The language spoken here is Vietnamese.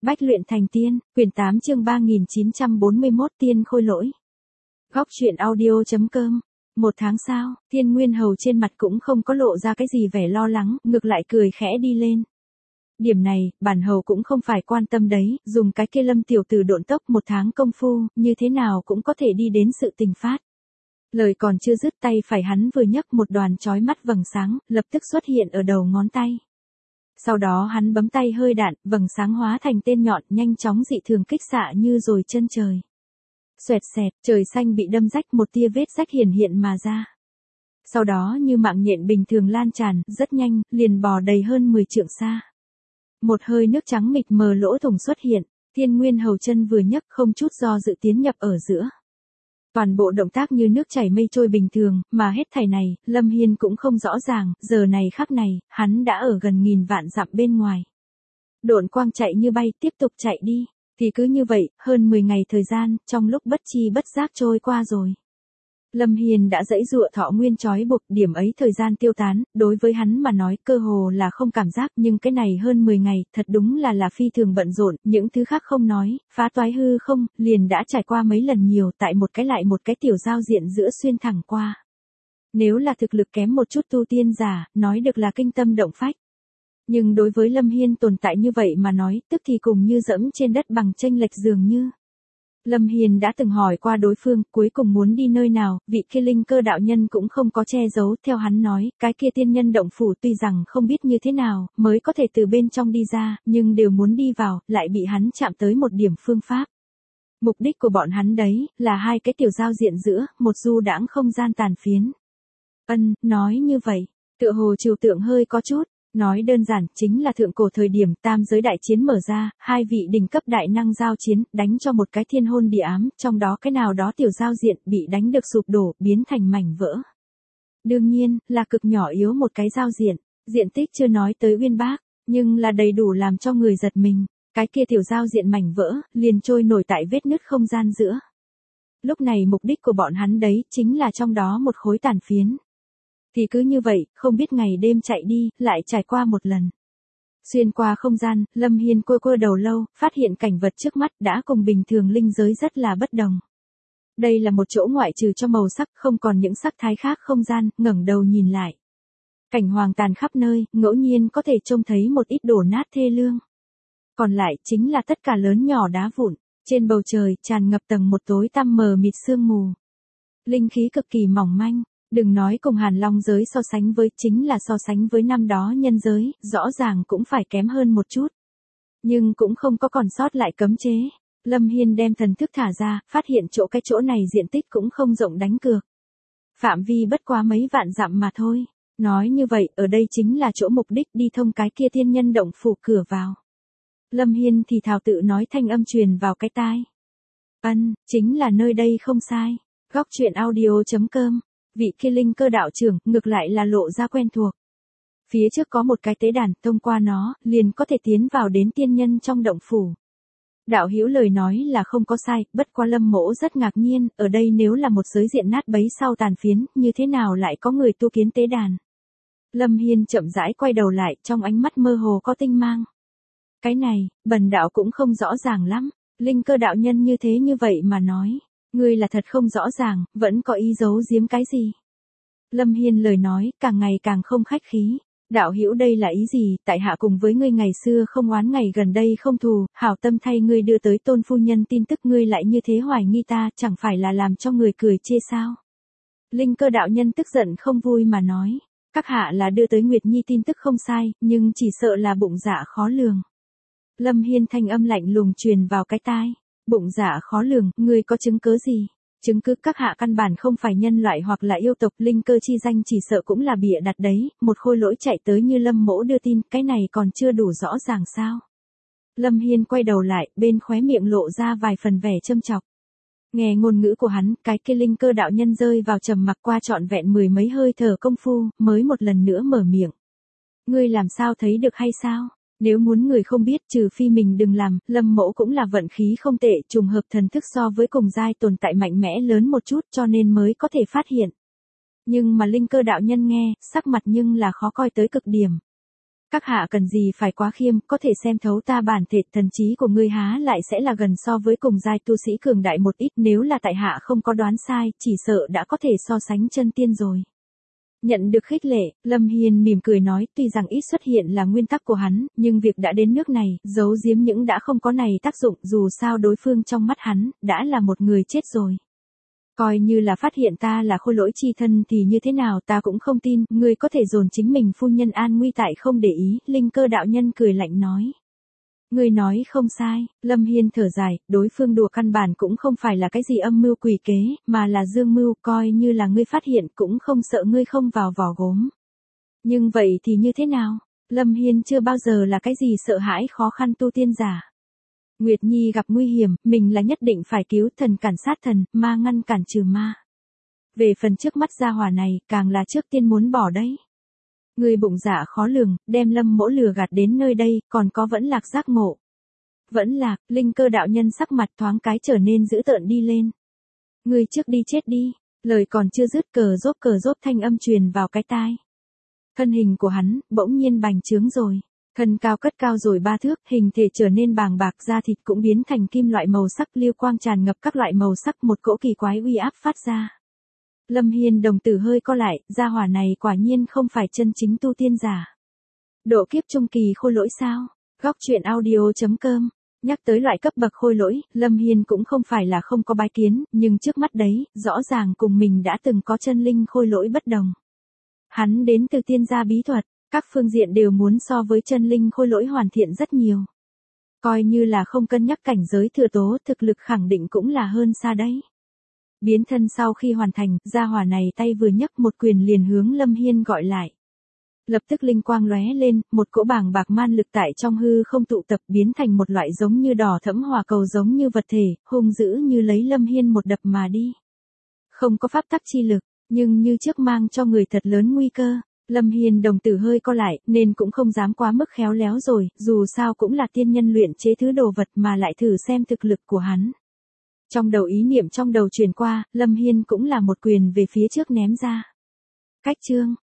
Bách luyện thành tiên, quyển 8 chương 3941 tiên khôi lỗi. Góc truyện audio.com. Một tháng sau, Thiên Nguyên Hầu trên mặt cũng không có lộ ra cái gì vẻ lo lắng, ngược lại cười khẽ đi lên. Điểm này, bản hầu cũng không phải quan tâm đấy, dùng cái kia Lâm tiểu tử độn tốc một tháng công phu, như thế nào cũng có thể đi đến sự tình phát. Lời còn chưa dứt, tay phải hắn vừa nhấc một đoàn chói mắt vầng sáng, lập tức xuất hiện ở đầu ngón tay. Sau đó hắn bấm tay hơi đạn, vầng sáng hóa thành tên nhọn, nhanh chóng dị thường kích xạ như rồi chân trời. Xoẹt xẹt, trời xanh bị đâm rách, một tia vết rách hiển hiện mà ra. Sau đó như mạng nhện bình thường lan tràn, rất nhanh, liền bò đầy hơn 10 trượng xa. Một hơi nước trắng mịt mờ lỗ thủng xuất hiện, Thiên Nguyên Hầu chân vừa nhấc không chút do dự tiến nhập ở giữa. Toàn bộ động tác như nước chảy mây trôi bình thường, mà hết thảy này, Lâm Hiên cũng không rõ ràng, giờ này khắc này, hắn đã ở gần nghìn vạn dặm bên ngoài. Độn quang chạy như bay, tiếp tục chạy đi, thì cứ như vậy, hơn 10 ngày thời gian, trong lúc bất chi bất giác trôi qua rồi. Lâm Hiên đã giãy giụa thọ nguyên trói buộc, điểm ấy thời gian tiêu tán, đối với hắn mà nói cơ hồ là không cảm giác, nhưng cái này hơn 10 ngày, thật đúng là phi thường bận rộn, những thứ khác không nói, phá toái hư không, liền đã trải qua mấy lần nhiều, tại một cái lại một cái tiểu giao diện giữa xuyên thẳng qua. Nếu là thực lực kém một chút tu tiên giả, nói được là kinh tâm động phách. Nhưng đối với Lâm Hiên tồn tại như vậy mà nói, tức thì cùng như dẫm trên đất bằng chênh lệch dường như. Lâm Hiên đã từng hỏi qua đối phương, cuối cùng muốn đi nơi nào, vị kia Linh Cơ đạo nhân cũng không có che giấu, theo hắn nói, cái kia tiên nhân động phủ tuy rằng không biết như thế nào, mới có thể từ bên trong đi ra, nhưng đều muốn đi vào, lại bị hắn chạm tới một điểm phương pháp. Mục đích của bọn hắn đấy, là hai cái tiểu giao diện giữa, một du đãng không gian tàn phiến. Nói như vậy, tựa hồ trừu tượng hơi có chút. Nói đơn giản, chính là thượng cổ thời điểm tam giới đại chiến mở ra, hai vị đỉnh cấp đại năng giao chiến, đánh cho một cái thiên hôn địa ám, trong đó cái nào đó tiểu giao diện bị đánh được sụp đổ, biến thành mảnh vỡ. Đương nhiên, là cực nhỏ yếu một cái giao diện, diện tích chưa nói tới uyên bác, nhưng là đầy đủ làm cho người giật mình, cái kia tiểu giao diện mảnh vỡ, liền trôi nổi tại vết nứt không gian giữa. Lúc này mục đích của bọn hắn đấy, chính là trong đó một khối tàn phiến. Thì cứ như vậy, không biết ngày đêm chạy đi, lại trải qua một lần. Xuyên qua không gian, Lâm Hiên cua đầu lâu, phát hiện cảnh vật trước mắt đã cùng bình thường linh giới rất là bất đồng. Đây là một chỗ ngoại trừ cho màu sắc, không còn những sắc thái khác không gian, ngẩng đầu nhìn lại. Cảnh hoàng tàn khắp nơi, ngẫu nhiên có thể trông thấy một ít đổ nát thê lương. Còn lại chính là tất cả lớn nhỏ đá vụn, trên bầu trời tràn ngập tầng một tối tăm mờ mịt sương mù. Linh khí cực kỳ mỏng manh. Đừng nói cùng Hàn Long giới so sánh với, chính là so sánh với năm đó nhân giới, rõ ràng cũng phải kém hơn một chút. Nhưng cũng không có còn sót lại cấm chế. Lâm Hiên đem thần thức thả ra, phát hiện cái chỗ này diện tích cũng không rộng đánh cược. Phạm vi bất quá mấy vạn dặm mà thôi. Nói như vậy, ở đây chính là chỗ mục đích đi thông cái kia thiên nhân động phủ cửa vào. Lâm Hiên thì thào tự nói, thanh âm truyền vào cái tai. Chính là nơi đây không sai. Góc truyện audio.com. Vị kia Linh Cơ đạo trưởng, ngược lại là lộ ra quen thuộc. Phía trước có một cái tế đàn, thông qua nó, liền có thể tiến vào đến tiên nhân trong động phủ. Đạo hữu lời nói là không có sai, bất qua Lâm mỗ rất ngạc nhiên, ở đây nếu là một giới diện nát bấy sau tàn phiến, như thế nào lại có người tu kiến tế đàn. Lâm Hiên chậm rãi quay đầu lại, trong ánh mắt mơ hồ có tinh mang. Cái này, bần đạo cũng không rõ ràng lắm, Linh Cơ đạo nhân như thế như vậy mà nói. Ngươi là thật không rõ ràng, vẫn có ý giấu giếm cái gì? Lâm Hiên lời nói, càng ngày càng không khách khí. Đạo hữu đây là ý gì, tại hạ cùng với ngươi ngày xưa không oán ngày gần đây không thù, hảo tâm thay ngươi đưa tới Tôn phu nhân tin tức, ngươi lại như thế hoài nghi ta, chẳng phải là làm cho người cười chê sao? Linh Cơ đạo nhân tức giận không vui mà nói, các hạ là đưa tới Nguyệt Nhi tin tức không sai, nhưng chỉ sợ là bụng dạ khó lường. Lâm Hiên thanh âm lạnh lùng truyền vào cái tai. Bụng dạ khó lường, ngươi có chứng cứ gì? Chứng cứ các hạ căn bản không phải nhân loại hoặc là yêu tộc, Linh Cơ chi danh chỉ sợ cũng là bịa đặt đấy, một khôi lỗi chạy tới như Lâm mỗ đưa tin, cái này còn chưa đủ rõ ràng sao? Lâm Hiên quay đầu lại, bên khóe miệng lộ ra vài phần vẻ châm chọc. Nghe ngôn ngữ của hắn, cái kia Linh Cơ đạo nhân rơi vào trầm mặc, qua trọn vẹn 10 mấy hơi thở công phu, mới một lần nữa mở miệng. Ngươi làm sao thấy được hay sao? Nếu muốn người không biết, trừ phi mình đừng làm, Lâm mỗ cũng là vận khí không tệ, trùng hợp thần thức so với cùng giai tồn tại mạnh mẽ lớn một chút, cho nên mới có thể phát hiện. Nhưng mà Linh Cơ đạo nhân nghe, sắc mặt nhưng là khó coi tới cực điểm. Các hạ cần gì phải quá khiêm, có thể xem thấu ta bản thể, thần trí của ngươi há lại sẽ là gần so với cùng giai tu sĩ cường đại một ít, nếu là tại hạ không có đoán sai, chỉ sợ đã có thể so sánh chân tiên rồi. Nhận được khích lệ, Lâm Hiên mỉm cười nói, tuy rằng ít xuất hiện là nguyên tắc của hắn, nhưng việc đã đến nước này, giấu giếm những đã không có này tác dụng, dù sao đối phương trong mắt hắn, đã là một người chết rồi. Coi như là phát hiện ta là khôi lỗi chi thân thì như thế nào ta cũng không tin, ngươi có thể dồn chính mình phu nhân an nguy tại không để ý, Linh Cơ đạo nhân cười lạnh nói. Ngươi nói không sai, Lâm Hiên thở dài, đối phương đùa căn bản cũng không phải là cái gì âm mưu quỷ kế, mà là dương mưu, coi như là ngươi phát hiện cũng không sợ ngươi không vào vỏ gốm. Nhưng vậy thì như thế nào? Lâm Hiên chưa bao giờ là cái gì sợ hãi khó khăn tu tiên giả. Nguyệt Nhi gặp nguy hiểm, mình là nhất định phải cứu, thần cản sát thần, ma ngăn cản trừ ma. Về phần trước mắt gia hỏa này, càng là trước tiên muốn bỏ đấy. Người bụng dạ khó lường, đem Lâm Mỗ lừa gạt đến nơi đây, còn có vẫn lạc giác ngộ. Vẫn lạc, Linh Cơ đạo nhân sắc mặt thoáng cái trở nên dữ tợn đi lên. Người trước đi chết đi, lời còn chưa dứt cờ rốp thanh âm truyền vào cái tai. Thân hình của hắn, bỗng nhiên bành trướng rồi. Thân cao cất cao rồi 3 thước, hình thể trở nên bàng bạc, da thịt cũng biến thành kim loại màu sắc, lưu quang tràn ngập các loại màu sắc, một cỗ kỳ quái uy áp phát ra. Lâm Hiên đồng tử hơi co lại, gia hỏa này quả nhiên không phải chân chính tu tiên giả. Độ kiếp trung kỳ khôi lỗi sao? Góc truyện audio.com. Nhắc tới loại cấp bậc khôi lỗi, Lâm Hiên cũng không phải là không có bái kiến, nhưng trước mắt đấy, rõ ràng cùng mình đã từng có chân linh khôi lỗi bất đồng. Hắn đến từ tiên gia bí thuật, các phương diện đều muốn so với chân linh khôi lỗi hoàn thiện rất nhiều. Coi như là không cân nhắc cảnh giới thừa tố, thực lực khẳng định cũng là hơn xa đấy. Biến thân sau khi hoàn thành, gia hỏa này tay vừa nhấc một quyền liền hướng Lâm Hiên gọi lại. Lập tức linh quang lóe lên, một cỗ bàng bạc man lực tại trong hư không tụ tập biến thành một loại giống như đỏ thẫm hỏa cầu giống như vật thể, hung dữ như lấy Lâm Hiên một đập mà đi. Không có pháp tắc chi lực, nhưng như trước mang cho người thật lớn nguy cơ. Lâm Hiên đồng tử hơi co lại, nên cũng không dám quá mức khéo léo rồi, dù sao cũng là tiên nhân luyện chế thứ đồ vật mà lại thử xem thực lực của hắn. Trong đầu ý niệm trong đầu truyền qua, Lâm Hiên cũng là một quyền về phía trước ném ra. Cách chương